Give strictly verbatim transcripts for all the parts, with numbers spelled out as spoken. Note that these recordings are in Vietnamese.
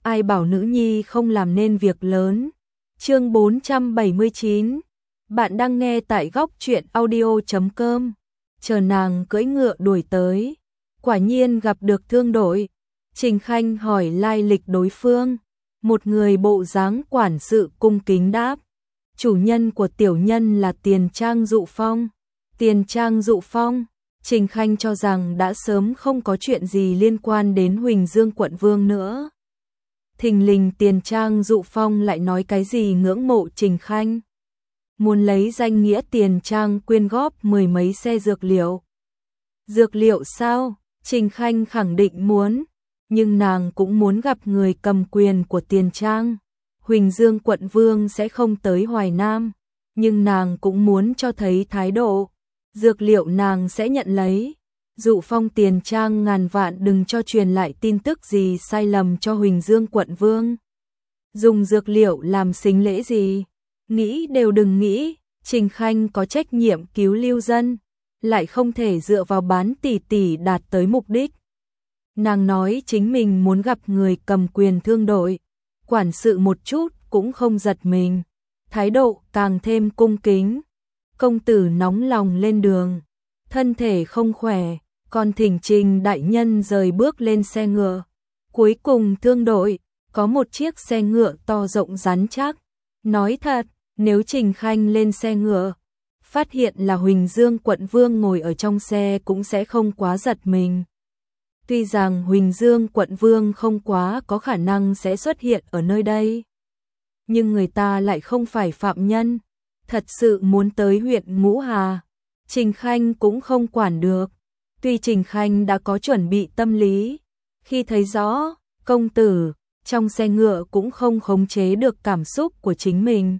ai bảo nữ nhi không làm nên việc lớn. Chương bốn trăm bảy mươi chín. Bạn đang nghe tại góc truyện audio chấm com. Chờ nàng cưỡi ngựa đuổi tới, quả nhiên gặp được thương đội. Trình Khanh hỏi lai lịch đối phương, một người bộ dáng quản sự cung kính đáp, chủ nhân của tiểu nhân là Tiền Trang Dụ Phong. Tiền Trang Dụ Phong, Trình Khanh cho rằng đã sớm không có chuyện gì liên quan đến Huỳnh Dương quận vương nữa. Thình lình Tiền Trang Dụ Phong lại nói cái gì ngưỡng mộ Trình Khanh, muốn lấy danh nghĩa Tiền Trang quyên góp mười mấy xe dược liệu. Dược liệu sao? Trình Khanh khẳng định muốn, nhưng nàng cũng muốn gặp người cầm quyền của Tiền Trang. Huỳnh Dương quận vương sẽ không tới Hoài Nam, nhưng nàng cũng muốn cho thấy thái độ. Dược liệu nàng sẽ nhận lấy. Dụ Phong Tiền Trang ngàn vạn đừng cho truyền lại tin tức gì sai lầm cho Huỳnh Dương quận vương. Dùng dược liệu làm sính lễ gì? Nghĩ đều đừng nghĩ. Trình Khanh có trách nhiệm cứu lưu dân, lại không thể dựa vào bán tỷ tỷ đạt tới mục đích. Nàng nói chính mình muốn gặp người cầm quyền thương đội, quản sự một chút cũng không giật mình, thái độ càng thêm cung kính. Công tử nóng lòng lên đường, thân thể không khỏe, còn thỉnh Trình đại nhân rời bước lên xe ngựa. Cuối cùng thương đội có một chiếc xe ngựa to rộng rắn chắc. Nói thật, nếu Trình Khanh lên xe ngựa, phát hiện là Huỳnh Dương quận vương ngồi ở trong xe cũng sẽ không quá giật mình. Tuy rằng Huỳnh Dương quận vương không quá có khả năng sẽ xuất hiện ở nơi đây, nhưng người ta lại không phải phạm nhân, thật sự muốn tới huyện Ngũ Hà, Trình Khanh cũng không quản được. Tuy Trình Khanh đã có chuẩn bị tâm lý, khi thấy rõ công tử trong xe ngựa cũng không khống chế được cảm xúc của chính mình.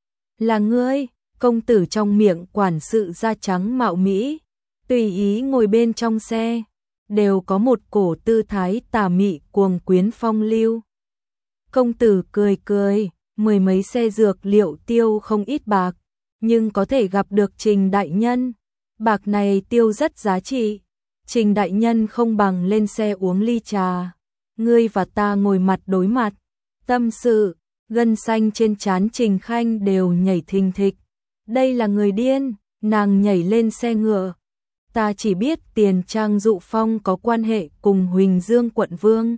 Là ngươi? Công tử trong miệng quản sự da trắng mạo mỹ, tùy ý ngồi bên trong xe, đều có một cổ tư thái tà mị cuồng quyến phong lưu. Công tử cười cười, mười mấy xe dược liệu tiêu không ít bạc, nhưng có thể gặp được Trình đại nhân, bạc này tiêu rất giá trị. Trình đại nhân không bằng lên xe uống ly trà, ngươi và ta ngồi mặt đối mặt, tâm sự. Gân xanh trên trán Trình Khanh đều nhảy thình thịch. Đây là người điên. Nàng nhảy lên xe ngựa. Ta chỉ biết Tiền Trang Dụ Phong có quan hệ cùng Huỳnh Dương quận vương.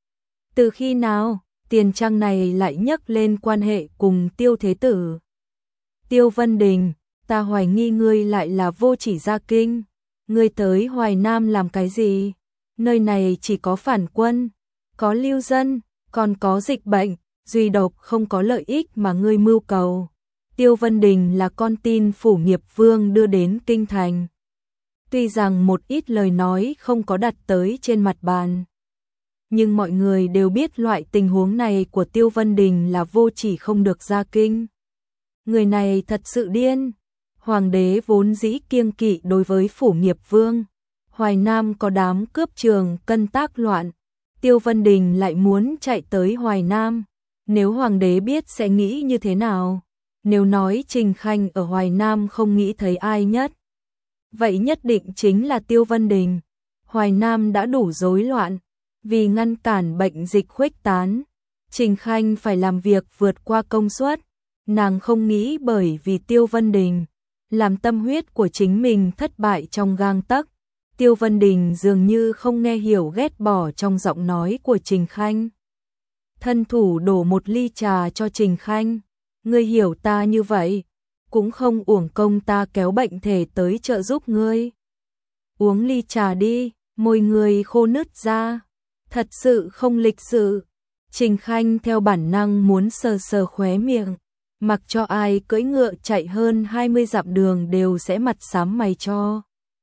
Từ khi nào Tiền Trang này lại nhắc lên quan hệ cùng Tiêu Thế Tử? Tiêu Vân Đình, ta hoài nghi ngươi lại là Vô Chỉ Gia Kinh. Ngươi tới Hoài Nam làm cái gì? Nơi này chỉ có phản quân, có lưu dân, còn có dịch bệnh, duy độc không có lợi ích mà ngươi mưu cầu. Tiêu Vân Đình là con tin Phủ Nghiệp Vương đưa đến kinh thành. Tuy rằng một ít lời nói không có đặt tới trên mặt bàn, nhưng mọi người đều biết loại tình huống này của Tiêu Vân Đình là vô chỉ không được ra kinh. Người này thật sự điên. Hoàng đế vốn dĩ kiêng kỵ đối với Phủ Nghiệp Vương. Hoài Nam có đám cướp trường cân tác loạn, Tiêu Vân Đình lại muốn chạy tới Hoài Nam. Nếu hoàng đế biết sẽ nghĩ như thế nào? Nếu nói Trình Khanh ở Hoài Nam không nghĩ thấy ai nhất, vậy nhất định chính là Tiêu Vân Đình. Hoài Nam đã đủ rối loạn, vì ngăn cản bệnh dịch khuếch tán, Trình Khanh phải làm việc vượt qua công suất. Nàng không nghĩ bởi vì Tiêu Vân Đình làm tâm huyết của chính mình thất bại trong gang tấc. Tiêu Vân Đình dường như không nghe hiểu ghét bỏ trong giọng nói của Trình Khanh. Thân thủ đổ một ly trà cho Trình Khanh. Ngươi hiểu ta như vậy, cũng không uổng công ta kéo bệnh thể tới trợ giúp ngươi. Uống ly trà đi, môi ngươi khô nứt ra. Thật sự không lịch sự. Trình Khanh theo bản năng muốn sờ sờ khóe miệng, mặc cho ai cưỡi ngựa chạy hơn hai mươi dặm đường đều sẽ mặt xám mày cho.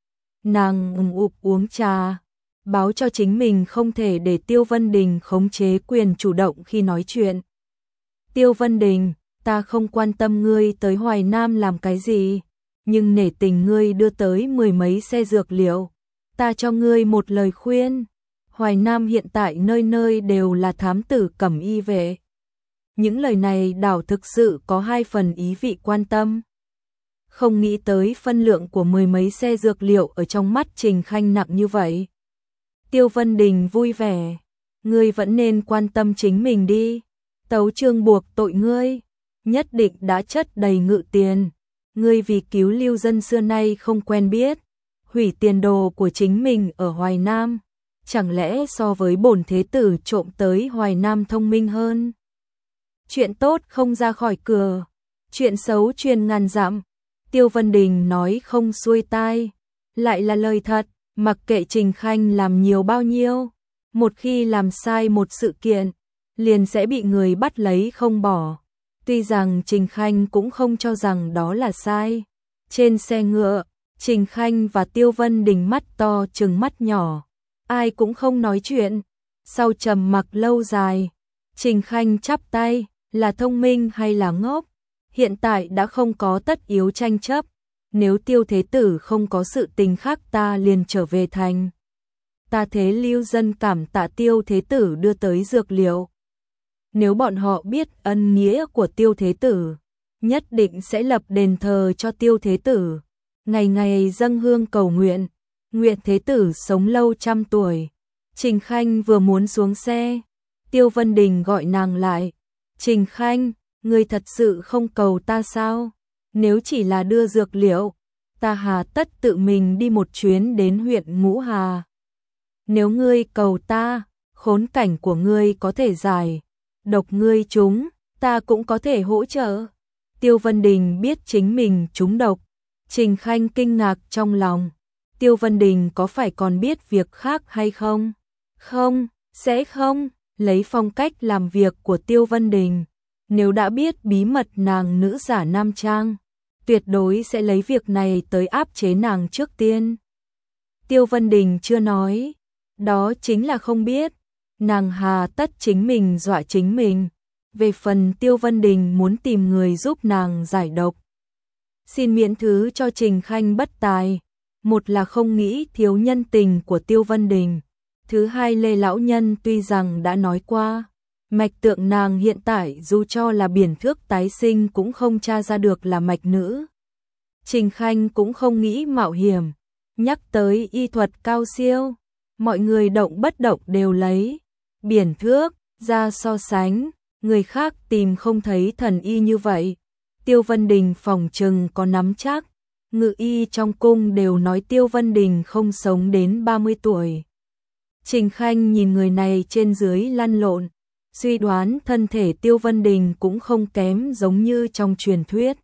Nàng ùm ụp uống trà, báo cho chính mình không thể để Tiêu Vân Đình khống chế quyền chủ động khi nói chuyện. Tiêu Vân Đình, ta không quan tâm ngươi tới Hoài Nam làm cái gì, nhưng nể tình ngươi đưa tới mười mấy xe dược liệu, ta cho ngươi một lời khuyên. Hoài Nam hiện tại nơi nơi đều là thám tử cẩm y vệ. Những lời này đảo thực sự có hai phần ý vị quan tâm. Không nghĩ tới phân lượng của mười mấy xe dược liệu ở trong mắt Trình Khanh nặng như vậy. Tiêu Vân Đình vui vẻ. ngươi vẫn nên quan tâm chính mình đi. Tấu chương buộc tội ngươi, nhất định đã chất đầy ngự tiền. Ngươi vì cứu lưu dân xưa nay không quen biết, hủy tiền đồ của chính mình ở Hoài Nam, chẳng lẽ so với bổn thế tử trộm tới Hoài Nam thông minh hơn? Chuyện tốt không ra khỏi cửa, chuyện xấu truyền ngàn dặm. Tiêu Vân Đình nói không xuôi tai, lại là lời thật, mặc kệ Trình Khanh làm nhiều bao nhiêu, một khi làm sai một sự kiện, liền sẽ bị người bắt lấy không bỏ. Tuy rằng Trình Khanh cũng không cho rằng đó là sai. Trên xe ngựa, Trình Khanh và Tiêu Vân Đình mắt to trừng mắt nhỏ, ai cũng không nói chuyện. Sau trầm mặc lâu dài, Trình Khanh chắp tay, là thông minh hay là ngốc? Hiện tại đã không có tất yếu tranh chấp, nếu Tiêu thế tử không có sự tình khác ta liền trở về thành. Ta thế lưu dân cảm tạ Tiêu thế tử đưa tới dược liệu. Nếu bọn họ biết ân nghĩa của Tiêu thế tử, nhất định sẽ lập đền thờ cho Tiêu thế tử, ngày ngày dâng hương cầu nguyện, nguyện thế tử sống lâu trăm tuổi. Trình Khanh vừa muốn xuống xe, Tiêu Vân Đình gọi nàng lại. Trình Khanh, ngươi thật sự không cầu ta sao? Nếu chỉ là đưa dược liệu, ta hà tất tự mình đi một chuyến đến huyện Ngũ Hà. Nếu ngươi cầu ta, khốn cảnh của ngươi có thể giải, độc ngươi trúng, ta cũng có thể hỗ trợ. Tiêu Vân Đình biết chính mình trúng độc, Trình Khanh kinh ngạc trong lòng. Tiêu Vân Đình có phải còn biết việc khác hay không? Không, sẽ không. Lấy phong cách làm việc của Tiêu Vân Đình, nếu đã biết bí mật nàng nữ giả nam trang, tuyệt đối sẽ lấy việc này tới áp chế nàng trước tiên. Tiêu Vân Đình chưa nói, đó chính là không biết, nàng hà tất chính mình dọa chính mình. Về phần Tiêu Vân Đình muốn tìm người giúp nàng giải độc, xin miễn thứ cho Trình Khanh bất tài. Một là không nghĩ thiếu nhân tình của Tiêu Vân Đình, thứ hai Lê lão nhân tuy rằng đã nói qua, mạch tượng nàng hiện tại dù cho là biển thước tái sinh cũng không tra ra được là mạch nữ. Trình Khanh cũng không nghĩ mạo hiểm, nhắc tới y thuật cao siêu, mọi người động bất động đều lấy biển thước ra so sánh, người khác tìm không thấy thần y như vậy. Tiêu Vân Đình phòng trừng có nắm chắc, ngự y trong cung đều nói Tiêu Vân Đình không sống đến ba mươi tuổi. Trình Khanh nhìn người này trên dưới lăn lộn, suy đoán thân thể Tiêu Vân Đình cũng không kém giống như trong truyền thuyết.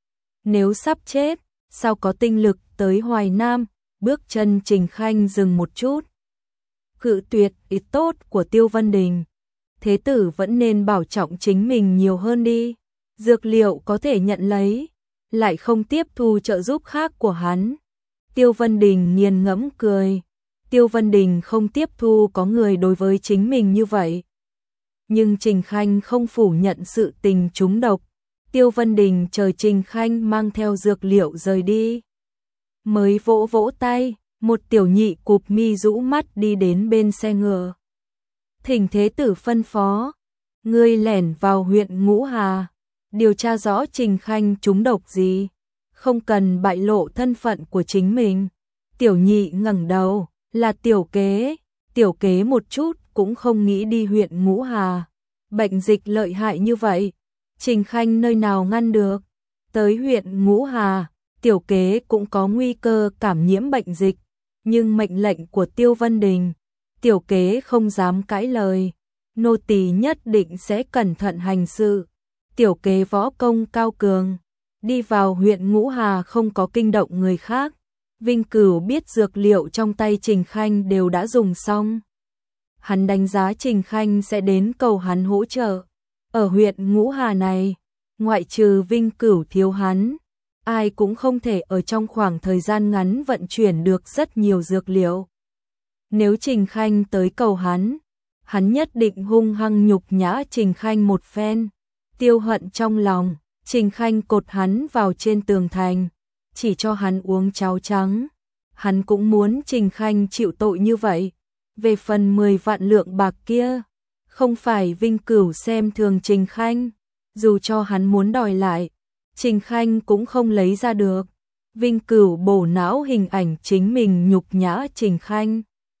Nếu sắp chết, sao có tinh lực tới Hoài Nam? Bước chân Trình Khanh dừng một chút. Cự tuyệt ý tốt của Tiêu Vân Đình. Thế tử vẫn nên bảo trọng chính mình nhiều hơn đi. Dược liệu có thể nhận lấy, lại không tiếp thu trợ giúp khác của hắn. Tiêu Vân Đình nghiền ngẫm cười. Tiêu Vân Đình không tiếp thu có người đối với chính mình như vậy. Nhưng Trình Khanh không phủ nhận sự tình trúng độc. Tiêu Vân Đình chờ Trình Khanh mang theo dược liệu rời đi. Mới vỗ vỗ tay, một tiểu nhị cụp mi rũ mắt đi đến bên xe ngựa. Thỉnh thế tử phân phó, ngươi lẻn vào huyện Ngũ Hà, điều tra rõ Trình Khanh trúng độc gì, không cần bại lộ thân phận của chính mình. Tiểu nhị ngẩng đầu, là tiểu kế, tiểu kế một chút cũng không nghĩ đi huyện Ngũ Hà. Bệnh dịch lợi hại như vậy, Trình Khanh nơi nào ngăn được. Tới huyện Ngũ Hà, tiểu kế cũng có nguy cơ cảm nhiễm bệnh dịch, nhưng mệnh lệnh của Tiêu Vân Đình, tiểu kế không dám cãi lời, nô tỳ nhất định sẽ cẩn thận hành sự. Tiểu kế võ công cao cường, đi vào huyện Ngũ Hà không có kinh động người khác. Vinh Cửu biết dược liệu trong tay Trình Khanh đều đã dùng xong. Hắn đánh giá Trình Khanh sẽ đến cầu hắn hỗ trợ. Ở huyện Ngũ Hà này, ngoại trừ Vinh Cửu thiếu hắn, ai cũng không thể ở trong khoảng thời gian ngắn vận chuyển được rất nhiều dược liệu. Nếu Trình Khanh tới cầu hắn, hắn nhất định hung hăng nhục nhã Trình Khanh một phen. Tiêu hận trong lòng, Trình Khanh cột hắn vào trên tường thành, chỉ cho hắn uống cháo trắng. Hắn cũng muốn Trình Khanh chịu tội như vậy. Về phần mười vạn lượng bạc kia, không phải Vinh Cửu xem thường Trình Khanh, dù cho hắn muốn đòi lại, Trình Khanh cũng không lấy ra được. Vinh Cửu bổ não hình ảnh chính mình nhục nhã Trình Khanh.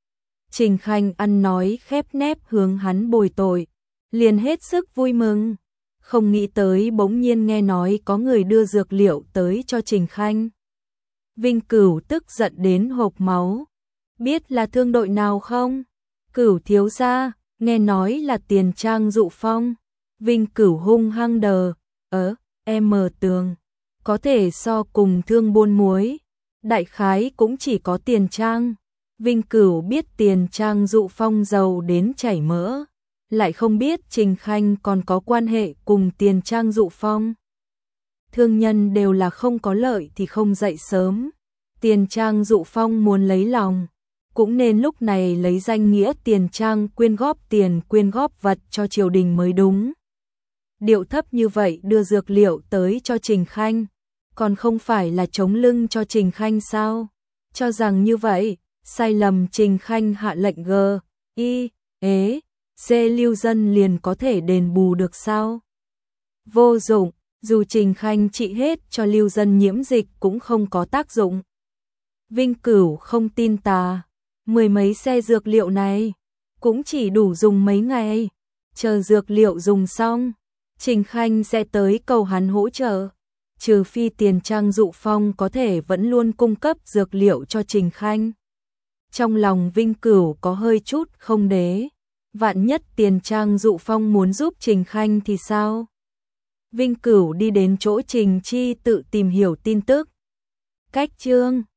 Trình Khanh ăn nói khép nép hướng hắn bồi tội, liền hết sức vui mừng. Không nghĩ tới bỗng nhiên nghe nói có người đưa dược liệu tới cho Trình Khanh. Vinh Cửu tức giận đến hộc máu. Biết là thương đội nào không? Cửu thiếu gia, nghe nói là Tiền Trang Dụ Phong. Vinh Cửu hung hăng đờ, ớ, em mờ tường. Có thể so cùng thương buôn muối. Đại khái cũng chỉ có Tiền Trang. Vinh Cửu biết Tiền Trang Dụ Phong giàu đến chảy mỡ. Lại không biết Trình Khanh còn có quan hệ cùng Tiền Trang Dụ Phong. Thương nhân đều là không có lợi thì không dậy sớm. Tiền Trang Dụ Phong muốn lấy lòng, cũng nên lúc này lấy danh nghĩa Tiền Trang quyên góp tiền quyên góp vật cho triều đình mới đúng. Điệu thấp như vậy đưa dược liệu tới cho Trình Khanh, còn không phải là chống lưng cho Trình Khanh sao? Cho rằng như vậy, sai lầm. Trình Khanh hạ lệnh g, y, ế, c lưu dân liền có thể đền bù được sao? Vô dụng, dù Trình Khanh trị hết cho lưu dân nhiễm dịch cũng không có tác dụng. Vinh Cửu không tin tà, mười mấy xe dược liệu này cũng chỉ đủ dùng mấy ngày, chờ dược liệu dùng xong, Trình Khanh sẽ tới cầu hắn hỗ trợ, trừ phi Tiền Trang Dụ Phong có thể vẫn luôn cung cấp dược liệu cho Trình Khanh. Trong lòng Vinh Cửu có hơi chút không đế, vạn nhất Tiền Trang Dụ Phong muốn giúp Trình Khanh thì sao? Vinh Cửu đi đến chỗ Trình Chi tự tìm hiểu tin tức. Cách chương